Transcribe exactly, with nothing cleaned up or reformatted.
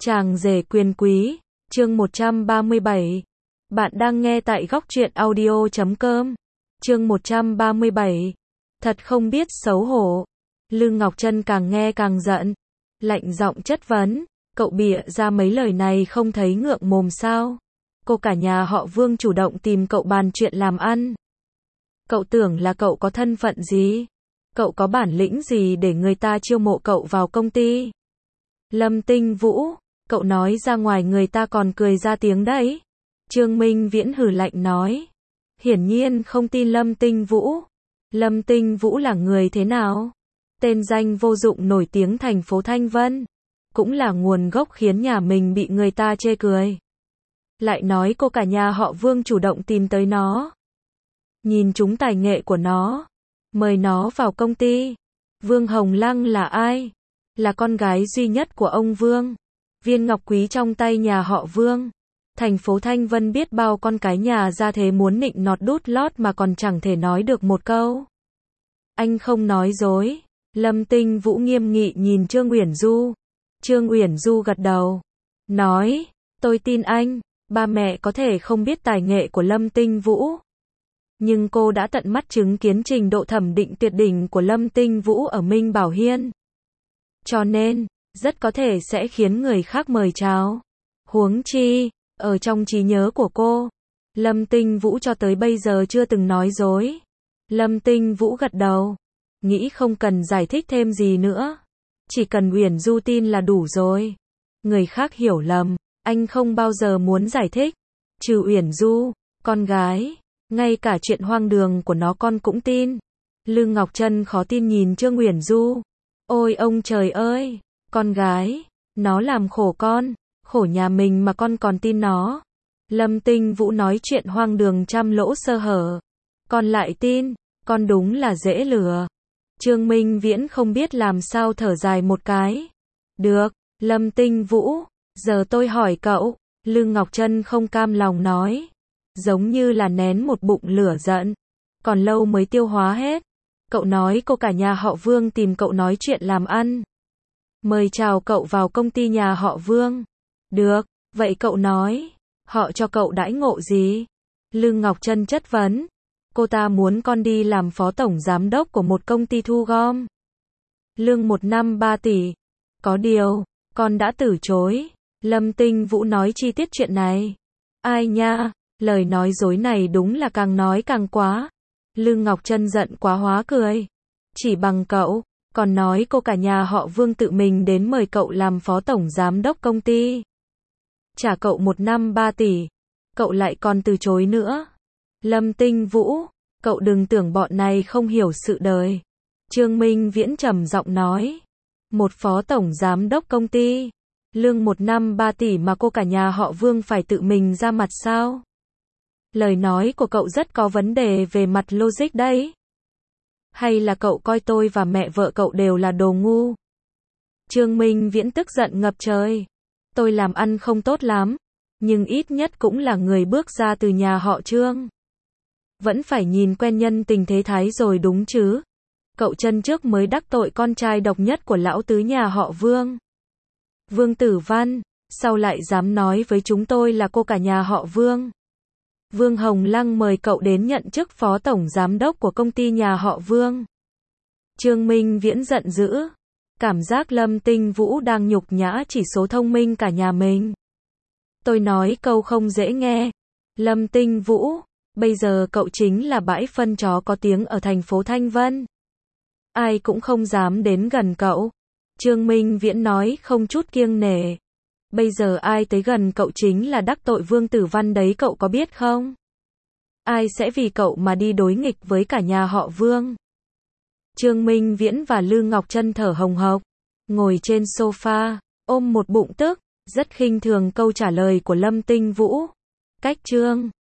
Chàng rể quyền quý, chương một trăm ba mươi bảy. Bạn đang nghe tại góc truyện audio chấm com. Chương một trăm ba mươi bảy. Thật không biết xấu hổ. Lương Ngọc Trân càng nghe càng giận, lạnh giọng chất vấn, cậu bịa ra mấy lời này không thấy ngượng mồm sao? Cô cả nhà họ Vương chủ động tìm cậu bàn chuyện làm ăn. Cậu tưởng là cậu có thân phận gì? Cậu có bản lĩnh gì để người ta chiêu mộ cậu vào công ty? Lâm Tinh Vũ, cậu nói ra ngoài người ta còn cười ra tiếng đấy. Trương Minh Viễn hừ lạnh nói. Hiển nhiên không tin Lâm Tinh Vũ. Lâm Tinh Vũ là người thế nào? Tên danh vô dụng nổi tiếng thành phố Thanh Vân. Cũng là nguồn gốc khiến nhà mình bị người ta chê cười. Lại nói cô cả nhà họ Vương chủ động tìm tới nó. Nhìn chúng tài nghệ của nó. Mời nó vào công ty. Vương Hồng Lăng là ai? Là con gái duy nhất của ông Vương. Viên ngọc quý trong tay nhà họ Vương. Thành phố Thanh Vân biết bao con cái nhà ra thế muốn nịnh nọt đút lót mà còn chẳng thể nói được một câu. Anh không nói dối. Lâm Tinh Vũ nghiêm nghị nhìn Trương Uyển Du. Trương Uyển Du gật đầu. Nói, tôi tin anh. Ba mẹ có thể không biết tài nghệ của Lâm Tinh Vũ. Nhưng cô đã tận mắt chứng kiến trình độ thẩm định tuyệt đỉnh của Lâm Tinh Vũ ở Minh Bảo Hiên. Cho nên, rất có thể sẽ khiến người khác mời chào. Huống chi, ở trong trí nhớ của cô, Lâm Tinh Vũ cho tới bây giờ chưa từng nói dối. Lâm Tinh Vũ gật đầu, nghĩ không cần giải thích thêm gì nữa. Chỉ cần Uyển Du tin là đủ rồi. Người khác hiểu lầm, anh không bao giờ muốn giải thích. Trừ Uyển Du, con gái, ngay cả chuyện hoang đường của nó con cũng tin. Lương Ngọc Trân khó tin nhìn Trương Uyển Du. Ôi ông trời ơi, con gái, nó làm khổ con, khổ nhà mình mà con còn tin nó. Lâm Tinh Vũ nói chuyện hoang đường trăm lỗ sơ hở. Con lại tin, con đúng là dễ lừa. Trương Minh Viễn không biết làm sao thở dài một cái. Được, Lâm Tinh Vũ, giờ tôi hỏi cậu. Lương Ngọc Trân không cam lòng nói. Giống như là nén một bụng lửa giận. Còn lâu mới tiêu hóa hết. Cậu nói cô cả nhà họ Vương tìm cậu nói chuyện làm ăn. Mời chào cậu vào công ty nhà họ Vương. Được, vậy cậu nói, họ cho cậu đãi ngộ gì? Lương Ngọc Trân chất vấn. Cô ta muốn con đi làm phó tổng giám đốc của một công ty thu gom. Lương một năm ba tỷ. Có điều, con đã từ chối. Lâm Tinh Vũ nói chi tiết chuyện này. Ai nha, lời nói dối này đúng là càng nói càng quá. Lương Ngọc Trân giận quá hóa cười. Chỉ bằng cậu, còn nói cô cả nhà họ Vương tự mình đến mời cậu làm phó tổng giám đốc công ty. Trả cậu một năm ba tỷ. Cậu lại còn từ chối nữa. Lâm Tinh Vũ, cậu đừng tưởng bọn này không hiểu sự đời. Trương Minh Viễn trầm giọng nói. Một phó tổng giám đốc công ty. Lương một năm ba tỷ mà cô cả nhà họ Vương phải tự mình ra mặt sao? Lời nói của cậu rất có vấn đề về mặt logic đấy. Hay là cậu coi tôi và mẹ vợ cậu đều là đồ ngu? Trương Minh Viễn tức giận ngập trời. Tôi làm ăn không tốt lắm, nhưng ít nhất cũng là người bước ra từ nhà họ Trương. Vẫn phải nhìn quen nhân tình thế thái rồi đúng chứ. Cậu chân trước mới đắc tội con trai độc nhất của lão tứ nhà họ Vương. Vương Tử Văn, sao lại dám nói với chúng tôi là cô cả nhà họ Vương? Vương Hồng Lăng mời cậu đến nhận chức phó tổng giám đốc của công ty nhà họ Vương. Trương Minh Viễn giận dữ. Cảm giác Lâm Tinh Vũ đang nhục nhã chỉ số thông minh cả nhà mình. Tôi nói câu không dễ nghe. Lâm Tinh Vũ, bây giờ cậu chính là bãi phân chó có tiếng ở thành phố Thanh Vân. Ai cũng không dám đến gần cậu. Trương Minh Viễn nói không chút kiêng nể. Bây giờ ai tới gần cậu chính là đắc tội Vương Tử Văn đấy, cậu có biết không? Ai sẽ vì cậu mà đi đối nghịch với cả nhà họ Vương? Trương Minh Viễn và Lương Ngọc Trân thở hồng hộc, ngồi trên sofa, ôm một bụng tức, rất khinh thường câu trả lời của Lâm Tinh Vũ. Cách Trương